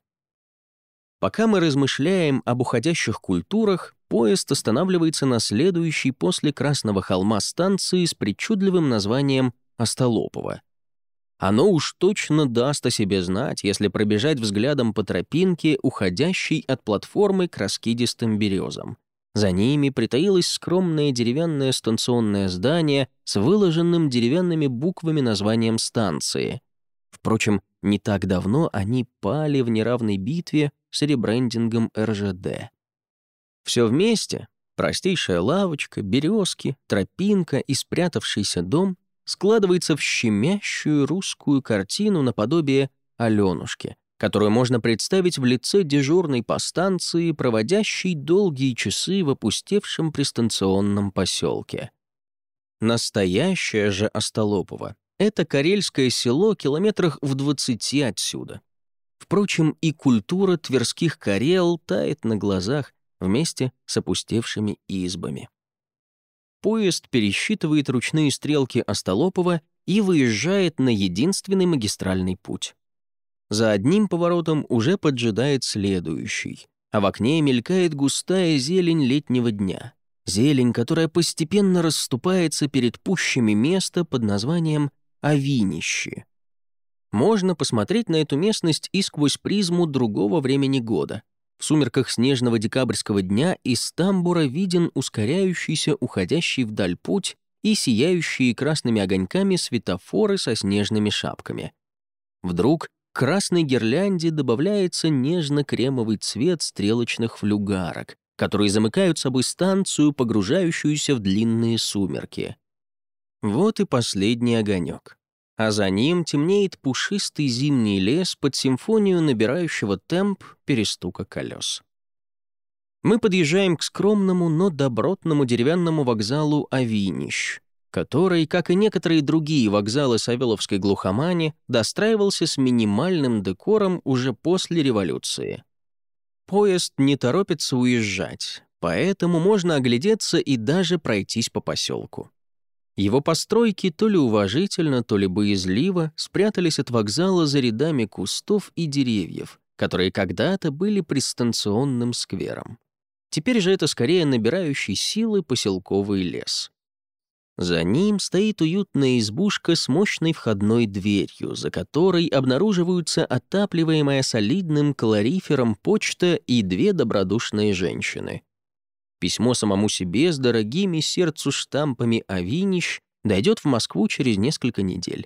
Пока мы размышляем об уходящих культурах, поезд останавливается на следующей после Красного холма станции с причудливым названием Остолопово. Оно уж точно даст о себе знать, если пробежать взглядом по тропинке, уходящей от платформы к раскидистым березам. За ними притаилось скромное деревянное станционное здание с выложенным деревянными буквами названием станции. Впрочем, не так давно они пали в неравной битве с ребрендингом РЖД. Все вместе — простейшая лавочка, березки, тропинка и спрятавшийся дом — складывается в щемящую русскую картину наподобие Аленушки, которую можно представить в лице дежурной по станции, проводящей долгие часы в опустевшем пристанционном поселке. Настоящее же Остолопово — это карельское село километрах в 20 отсюда. Впрочем, и культура тверских карел тает на глазах вместе с опустевшими избами. Поезд пересчитывает ручные стрелки Остолопова и выезжает на единственный магистральный путь. За одним поворотом уже поджидает следующий, а в окне мелькает густая зелень летнего дня. Зелень, которая постепенно расступается перед пущами места под названием Овинище. Можно посмотреть на эту местность и сквозь призму другого времени года. В сумерках снежного декабрьского дня из тамбура виден ускоряющийся, уходящий вдаль путь и сияющие красными огоньками светофоры со снежными шапками. Вдруг к красной гирлянде добавляется нежно-кремовый цвет стрелочных флюгарок, которые замыкают собой станцию, погружающуюся в длинные сумерки. Вот и последний огонек. А за ним темнеет пушистый зимний лес под симфонию набирающего темп перестука колес. Мы подъезжаем к скромному, но добротному деревянному вокзалу Авинищ, который, как и некоторые другие вокзалы Савеловской глухомани, достраивался с минимальным декором уже после революции. Поезд не торопится уезжать, поэтому можно оглядеться и даже пройтись по поселку. Его постройки то ли уважительно, то ли боязливо спрятались от вокзала за рядами кустов и деревьев, которые когда-то были пристанционным сквером. Теперь же это скорее набирающий силы поселковый лес. За ним стоит уютная избушка с мощной входной дверью, за которой обнаруживаются отапливаемая солидным калорифером почта и две добродушные женщины. Письмо самому себе с дорогими сердцу штампами Авинищ дойдет в Москву через несколько недель.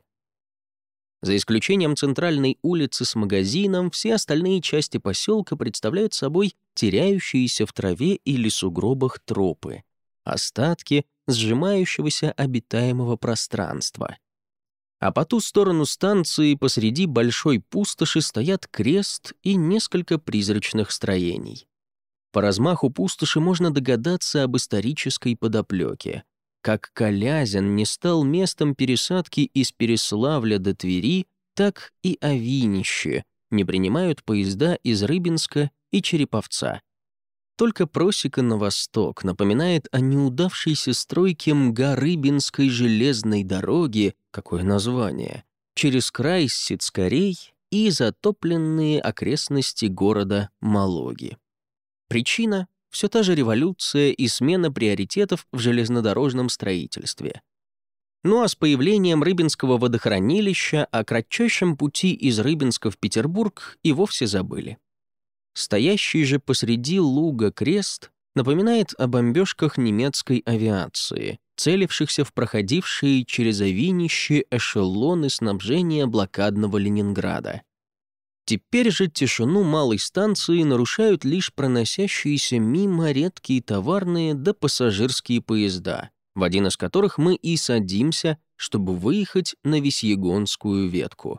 За исключением центральной улицы с магазином, все остальные части поселка представляют собой теряющиеся в траве или сугробах тропы, остатки сжимающегося обитаемого пространства. А по ту сторону станции посреди большой пустоши стоят крест и несколько призрачных строений. По размаху пустоши можно догадаться об исторической подоплеке. Как Калязин не стал местом пересадки из Переславля до Твери, так и Авинище не принимают поезда из Рыбинска и Череповца. Только просека на восток напоминает о неудавшейся стройке Мга-Рыбинской железной дороги, какое название, через край Сицкарей и затопленные окрестности города Малоги. Причина — все та же революция и смена приоритетов в железнодорожном строительстве. Ну а с появлением Рыбинского водохранилища о кратчайшем пути из Рыбинска в Петербург и вовсе забыли. Стоящий же посреди луга крест напоминает о бомбежках немецкой авиации, целившихся в проходившие через Авинище эшелоны снабжения блокадного Ленинграда. Теперь же тишину малой станции нарушают лишь проносящиеся мимо редкие товарные да пассажирские поезда, в один из которых мы и садимся, чтобы выехать на Весьегонскую ветку.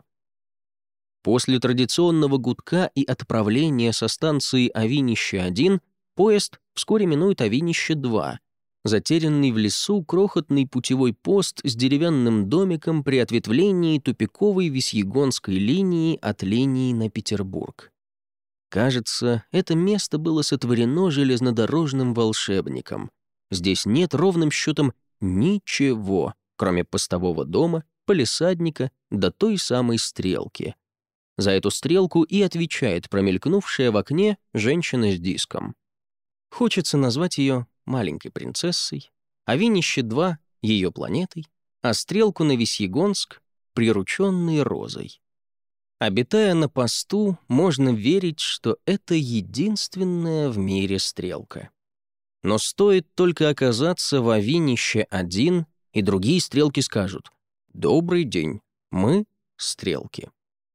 После традиционного гудка и отправления со станции Авинище-1 поезд вскоре минует Авинище-2, затерянный в лесу крохотный путевой пост с деревянным домиком при ответвлении тупиковой Весьегонской линии от линии на Петербург. Кажется, это место было сотворено железнодорожным волшебником. Здесь нет ровным счетом ничего, кроме постового дома, палисадника да той самой стрелки. За эту стрелку и отвечает промелькнувшая в окне женщина с диском. Хочется назвать ее маленькой принцессой, Авинище-2 — ее планетой, а стрелку на Весьегонск — прирученной розой. Обитая на посту, можно верить, что это единственная в мире стрелка. Но стоит только оказаться в Авинище-1, и другие стрелки скажут: «Добрый день, мы — стрелки».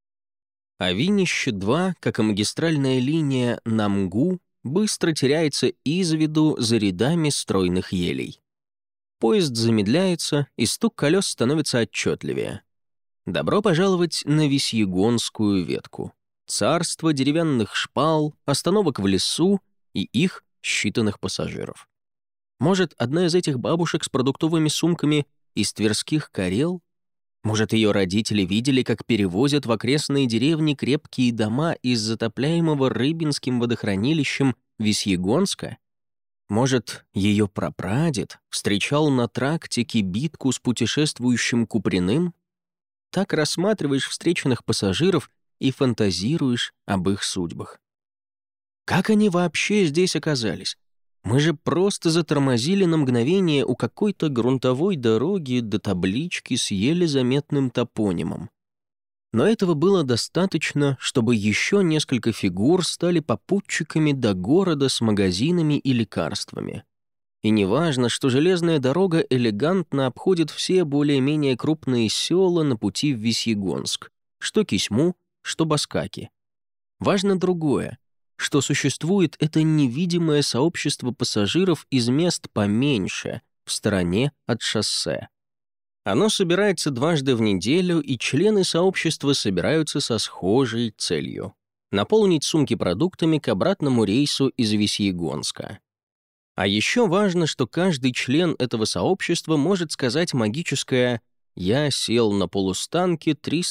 Авинище-2, как и магистральная линия на Мгу, быстро теряется из виду за рядами стройных елей. Поезд замедляется, и стук колес становится отчетливее. Добро пожаловать на Весьегонскую ветку. Царство деревянных шпал, остановок в лесу и их считанных пассажиров. Может, одна из этих бабушек с продуктовыми сумками из Тверских Карел? Может, ее родители видели, как перевозят в окрестные деревни крепкие дома из затопляемого Рыбинским водохранилищем Весьегонска? Может, ее прапрадед встречал на тракте кибитку с путешествующим Куприным? Так рассматриваешь встреченных пассажиров и фантазируешь об их судьбах. Как они вообще здесь оказались? Мы же просто затормозили на мгновение у какой-то грунтовой дороги до таблички с еле заметным топонимом. Но этого было достаточно, чтобы еще несколько фигур стали попутчиками до города с магазинами и лекарствами. И неважно, что железная дорога элегантно обходит все более-менее крупные села на пути в Весьегонск, что Кисьму, что Баскаки. Важно другое, что существует это невидимое сообщество пассажиров из мест поменьше, в стороне от шоссе. Оно собирается дважды в неделю, и члены сообщества собираются со схожей целью — наполнить сумки продуктами к обратному рейсу из Весьегонска. А еще важно, что каждый член этого сообщества может сказать магическое «Я сел на полустанке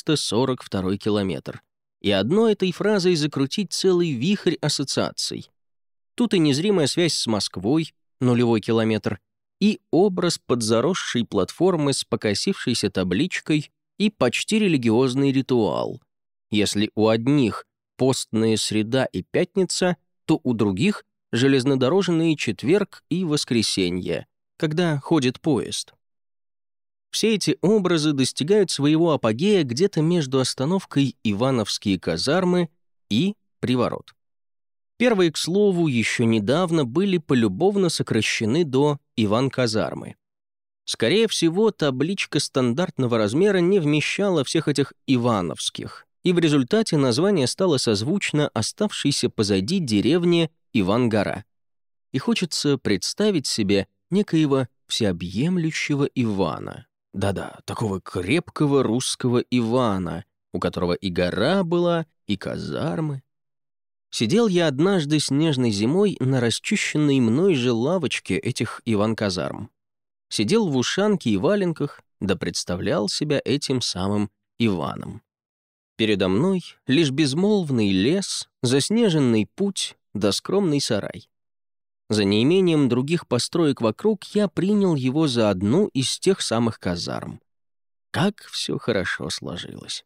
342 километр», и одной этой фразой закрутить целый вихрь ассоциаций. Тут и незримая связь с Москвой, нулевой километр, и образ подзаросшей платформы с покосившейся табличкой и почти религиозный ритуал. Если у одних постные среда и пятница, то у других — железнодорожные четверг и воскресенье, когда ходит поезд. Все эти образы достигают своего апогея где-то между остановкой Ивановские казармы и Приворот. Первые, к слову, еще недавно были полюбовно сокращены до Иван-казармы. Скорее всего, табличка стандартного размера не вмещала всех этих Ивановских, и в результате название стало созвучно оставшейся позади деревне Иван-гора. И хочется представить себе некоего всеобъемлющего Ивана. Да-да, такого крепкого русского Ивана, у которого и гора была, и казармы. Сидел я однажды снежной зимой на расчищенной мной же лавочке этих Иван-казарм. Сидел в ушанке и валенках, да представлял себя этим самым Иваном. Передо мной лишь безмолвный лес, заснеженный путь да скромный сарай. За неимением других построек вокруг я принял его за одну из тех самых казарм. Как все хорошо сложилось.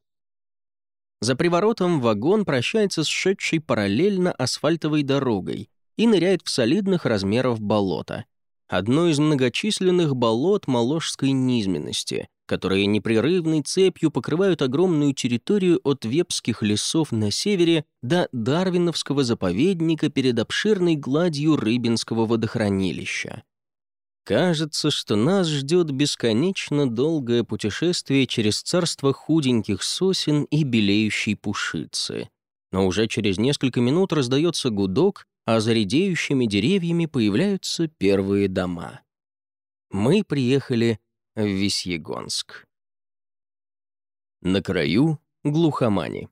За Приворотом вагон прощается с шедшей параллельно асфальтовой дорогой и ныряет в солидных размеров болото. Одно из многочисленных болот Моложской низменности, которые непрерывной цепью покрывают огромную территорию от Вепских лесов на севере до Дарвиновского заповедника перед обширной гладью Рыбинского водохранилища. Кажется, что нас ждет бесконечно долгое путешествие через царство худеньких сосен и белеющей пушицы. Но уже через несколько минут раздается гудок, а за редеющими деревьями появляются первые дома. Мы приехали в Весьегонск. На краю глухомани.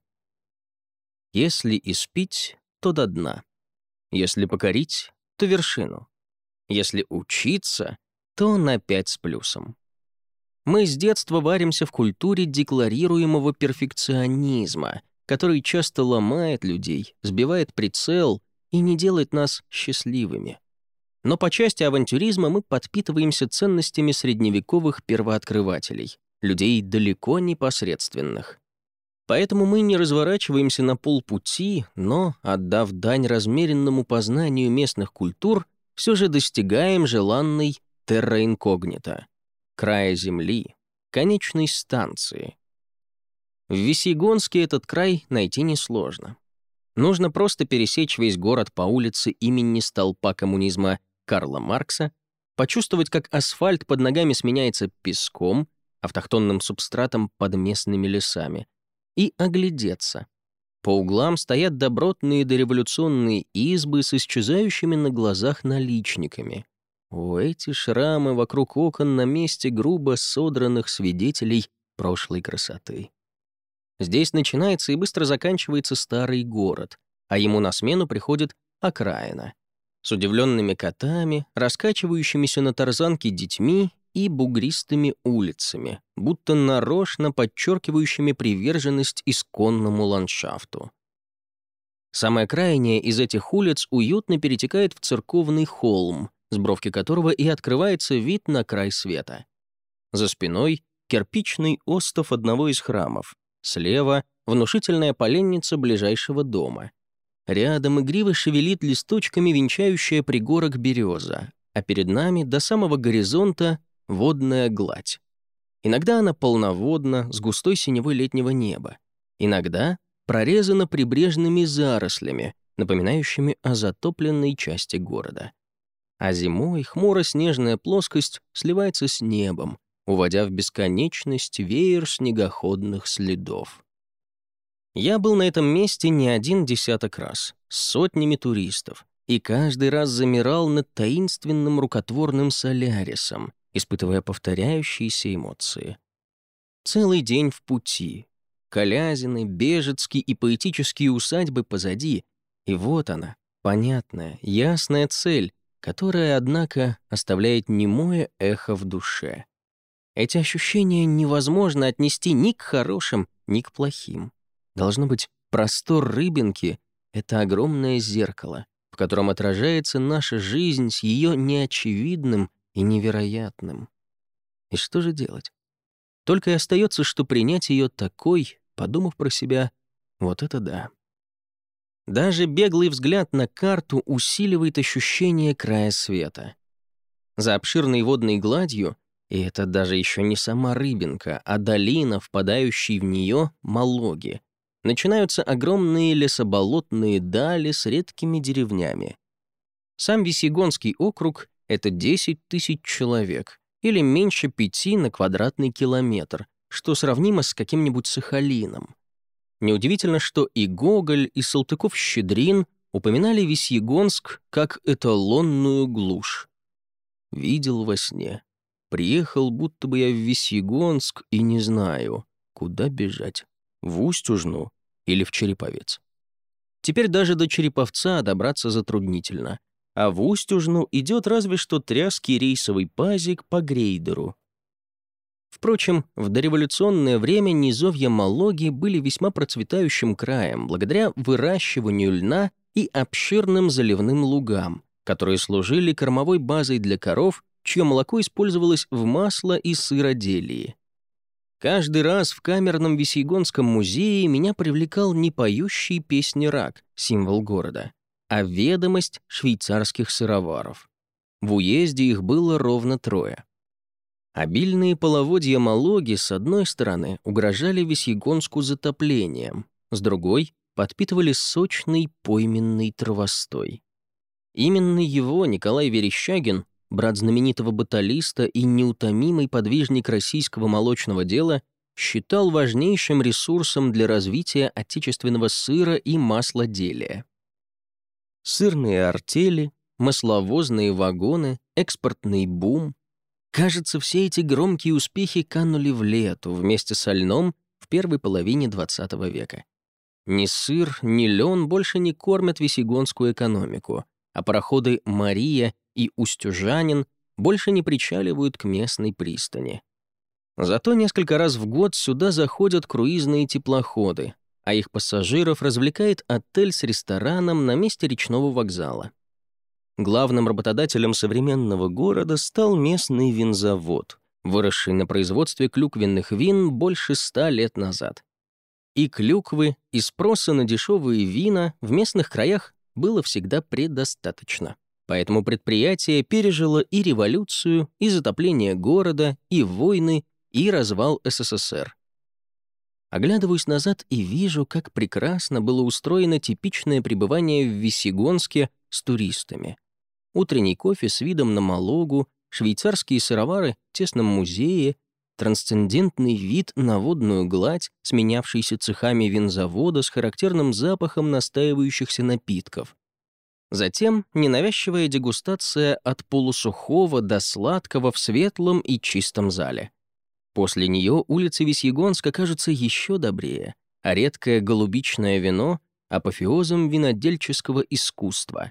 Если испить, то до дна. Если покорить, то вершину. Если учиться, то на 5 с плюсом. Мы с детства варимся в культуре декларируемого перфекционизма, который часто ломает людей, сбивает прицел и не делает нас счастливыми. Но по части авантюризма мы подпитываемся ценностями средневековых первооткрывателей, людей далеко не посредственных. Поэтому мы не разворачиваемся на полпути, но, отдав дань размеренному познанию местных культур, все же достигаем желанной терра инкогнита, края земли, конечной станции. В Весьегонске этот край найти несложно. Нужно просто пересечь весь город по улице имени столпа коммунизма Карла Маркса, почувствовать, как асфальт под ногами сменяется песком, автохтонным субстратом под местными лесами, и оглядеться. По углам стоят добротные дореволюционные избы с исчезающими на глазах наличниками. О, эти шрамы вокруг окон на месте грубо содранных свидетелей прошлой красоты. Здесь начинается и быстро заканчивается старый город, а ему на смену приходит окраина. С удивленными котами, раскачивающимися на тарзанке детьми и бугристыми улицами, будто нарочно подчеркивающими приверженность исконному ландшафту. Самая крайняя из этих улиц уютно перетекает в церковный холм, с бровки которого и открывается вид на край света. За спиной — кирпичный остов одного из храмов, слева — внушительная поленница ближайшего дома. Рядом игриво шевелит листочками венчающая пригорок береза, а перед нами до самого горизонта водная гладь. Иногда она полноводна, с густой синевой летнего неба. Иногда прорезано прибрежными зарослями, напоминающими о затопленной части города. А зимой хмуро-снежная плоскость сливается с небом, уводя в бесконечность веер снегоходных следов. Я был на этом месте не один десяток раз, с сотнями туристов, и каждый раз замирал над таинственным рукотворным солярисом, испытывая повторяющиеся эмоции. Целый день в пути. Колязины, Бежецкие и поэтические усадьбы позади, и вот она, понятная, ясная цель, которая, однако, оставляет немое эхо в душе. Эти ощущения невозможно отнести ни к хорошим, ни к плохим. Должно быть, простор Рыбинки — это огромное зеркало, в котором отражается наша жизнь с ее неочевидным и невероятным. И что же делать? Только и остается, что принять ее такой, подумав про себя, вот это да. Даже беглый взгляд на карту усиливает ощущение края света. За обширной водной гладью, и это даже еще не сама Рыбинка, а долина, впадающая в нее, Малоги, начинаются огромные лесоболотные дали с редкими деревнями. Сам Весьегонский округ — это 10 тысяч человек, или меньше 5 на квадратный километр, что сравнимо с каким-нибудь Сахалином. Неудивительно, что и Гоголь, и Салтыков-Щедрин упоминали Весьегонск как эталонную глушь. Видел во сне. Приехал, будто бы я в Весьегонск, и не знаю, куда бежать. В Устюжну или в Череповец. Теперь даже до Череповца добраться затруднительно, а в Устюжну идет разве что тряский рейсовый пазик по грейдеру. Впрочем, в дореволюционное время низовья Малоги были весьма процветающим краем благодаря выращиванию льна и обширным заливным лугам, которые служили кормовой базой для коров, чье молоко использовалось в масло- и сыроделии. Каждый раз в камерном Весьегонском музее меня привлекал не поющий песни рак, символ города, а ведомость швейцарских сыроваров. В уезде их было ровно 3. Обильные половодья Малоги с одной стороны угрожали Весьегонску затоплением, с другой подпитывали сочный пойменный травостой. Именно его Николай Верещагин, брат знаменитого баталиста и неутомимый подвижник российского молочного дела, считал важнейшим ресурсом для развития отечественного сыра и маслоделия. Сырные артели, масловозные вагоны, экспортный бум. Кажется, все эти громкие успехи канули в лету вместе со льном в первой половине XX века. Ни сыр, ни лен больше не кормят весьегонскую экономику, а пароходы «Мария» и «Устюжанин» больше не причаливают к местной пристани. Зато несколько раз в год сюда заходят круизные теплоходы, а их пассажиров развлекает отель с рестораном на месте речного вокзала. Главным работодателем современного города стал местный винзавод, выросший на производстве клюквенных вин больше 100 лет назад. И клюквы, и спроса на дешевые вина в местных краях было всегда предостаточно. Поэтому предприятие пережило и революцию, и затопление города, и войны, и развал СССР. Оглядываюсь назад и вижу, как прекрасно было устроено типичное пребывание в Весьегонске с туристами. Утренний кофе с видом на Малогу, швейцарские сыровары в тесном музее, трансцендентный вид на водную гладь, сменявшийся цехами винзавода с характерным запахом настаивающихся напитков. Затем ненавязчивая дегустация от полусухого до сладкого в светлом и чистом зале. После нее улицы Весьегонска кажутся еще добрее, а редкое голубичное вино — апофеозом винодельческого искусства.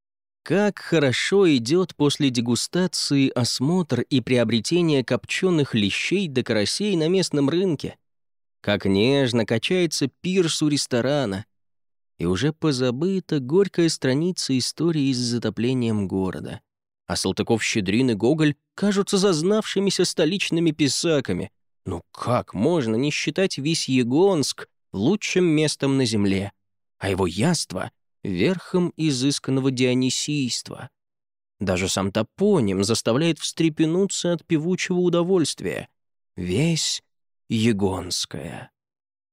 Как хорошо идет после дегустации осмотр и приобретение копченых лещей да карасей на местном рынке. Как нежно качается пирс у ресторана. И уже позабыта горькая страница истории с затоплением города. А Салтыков-Щедрин и Гоголь кажутся зазнавшимися столичными писаками. Ну как можно не считать Весьегонск лучшим местом на земле, а его яство — верхом изысканного дионисийства? Даже сам топоним заставляет встрепенуться от певучего удовольствия. Весь Егонская.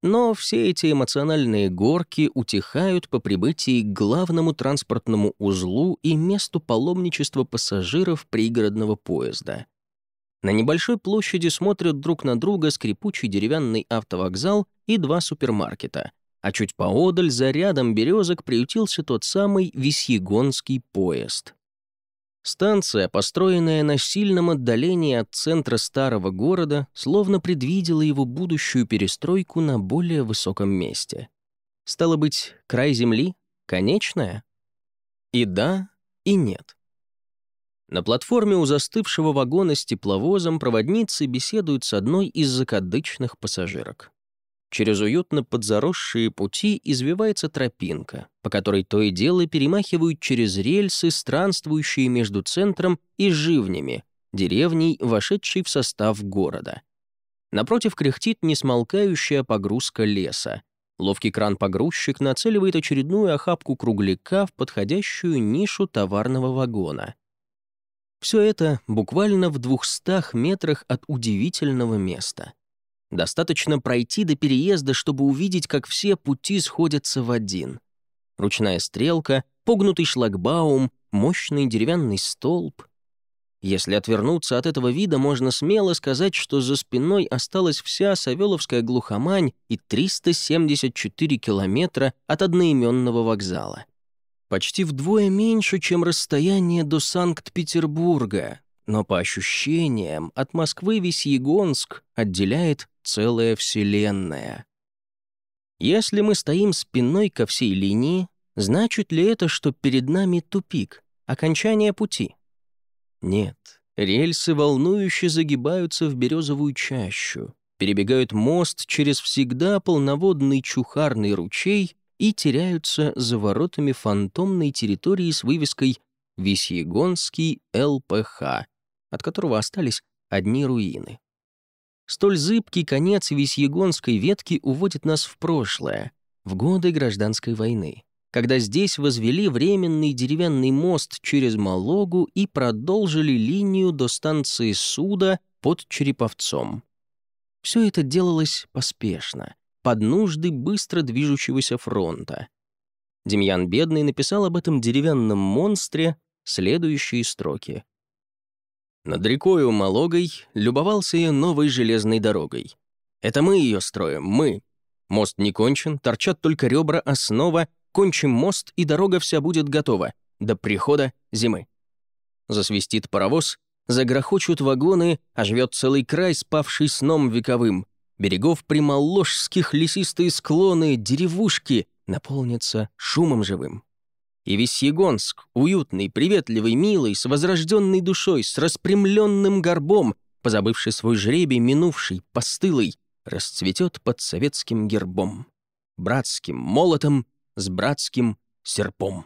Но все эти эмоциональные горки утихают по прибытии к главному транспортному узлу и месту паломничества пассажиров пригородного поезда. На небольшой площади смотрят друг на друга скрипучий деревянный автовокзал и два супермаркета, а чуть поодаль за рядом березок приютился тот самый Весьегонский поезд. Станция, построенная на сильном отдалении от центра старого города, словно предвидела его будущую перестройку на более высоком месте. Стало быть, край земли? Конечная? И да, и нет. На платформе у застывшего вагона с тепловозом проводницы беседуют с одной из закадычных пассажирок. Через уютно подзаросшие пути извивается тропинка, по которой то и дело перемахивают через рельсы, странствующие между центром и Живнями, деревней, вошедшей в состав города. Напротив кряхтит несмолкающая погрузка леса. Ловкий кран-погрузчик нацеливает очередную охапку кругляка в подходящую нишу товарного вагона. Все это буквально в 200 метрах от удивительного места. Достаточно пройти до переезда, чтобы увидеть, как все пути сходятся в один. Ручная стрелка, погнутый шлагбаум, мощный деревянный столб. Если отвернуться от этого вида, можно смело сказать, что за спиной осталась вся Савеловская глухомань и 374 километра от одноименного вокзала. Почти вдвое меньше, чем расстояние до Санкт-Петербурга, но по ощущениям от Москвы Весьегонск отделяет целая вселенная. Если мы стоим спиной ко всей линии, значит ли это, что перед нами тупик, окончание пути? Нет, рельсы волнующе загибаются в березовую чащу, перебегают мост через всегда полноводный чухарный ручей и теряются за воротами фантомной территории с вывеской «Весьегонский ЛПХ», от которого остались одни руины. Столь зыбкий конец Весьегонской ветки уводит нас в прошлое, в годы Гражданской войны, когда здесь возвели временный деревянный мост через Малогу и продолжили линию до станции Суда под Череповцом. Все это делалось поспешно, под нужды быстро движущегося фронта. Демьян Бедный написал об этом деревянном монстре следующие строки. «Над рекою Малогой любовался я новой железной дорогой. Это мы ее строим, мы. Мост не кончен, торчат только ребра, основа, кончим мост, и дорога вся будет готова до прихода зимы. Засвистит паровоз, загрохочут вагоны, оживет целый край, спавший сном вековым. Берегов примоложских лесистые склоны, деревушки наполнятся шумом живым. И Весьегонск, уютный, приветливый, милый, с возрожденной душой, с распрямленным горбом, позабывший свой жребий, минувший, постылый, расцветет под советским гербом, братским молотом с братским серпом».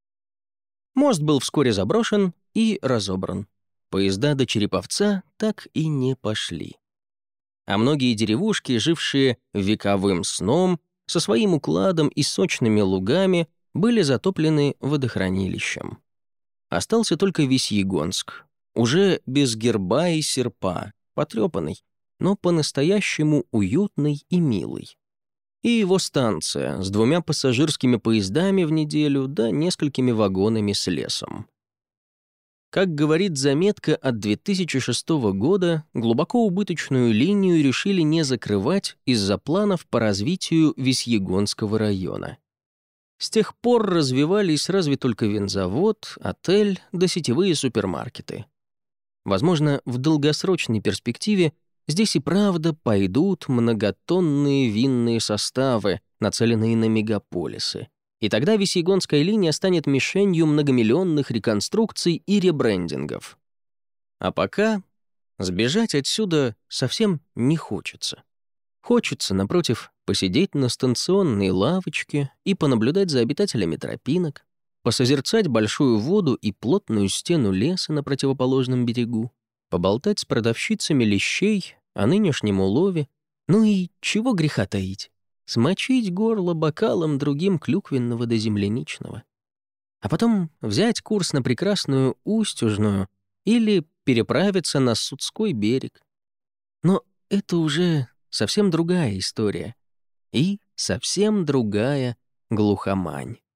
Мост был вскоре заброшен и разобран. Поезда до Череповца так и не пошли. А многие деревушки, жившие вековым сном, со своим укладом и сочными лугами, были затоплены водохранилищем. Остался только Весьегонск, уже без герба и серпа, потрепанный, но по-настоящему уютный и милый. И его станция с 2 пассажирскими поездами в неделю да несколькими вагонами с лесом. Как говорит заметка от 2006 года, глубоко убыточную линию решили не закрывать из-за планов по развитию Весьегонского района. С тех пор развивались разве только винзавод, отель да сетевые супермаркеты. Возможно, в долгосрочной перспективе здесь и правда пойдут многотонные винные составы, нацеленные на мегаполисы. И тогда Весьегонская линия станет мишенью многомиллионных реконструкций и ребрендингов. А пока сбежать отсюда совсем не хочется. Хочется, напротив, посидеть на станционной лавочке и понаблюдать за обитателями тропинок, посозерцать большую воду и плотную стену леса на противоположном берегу, поболтать с продавщицами лещей о нынешнем улове, ну и чего греха таить, смочить горло бокалом другим клюквенного да земляничного. А потом взять курс на прекрасную Устюжную или переправиться на Судской берег. Но это уже совсем другая история. и совсем другая глухомань.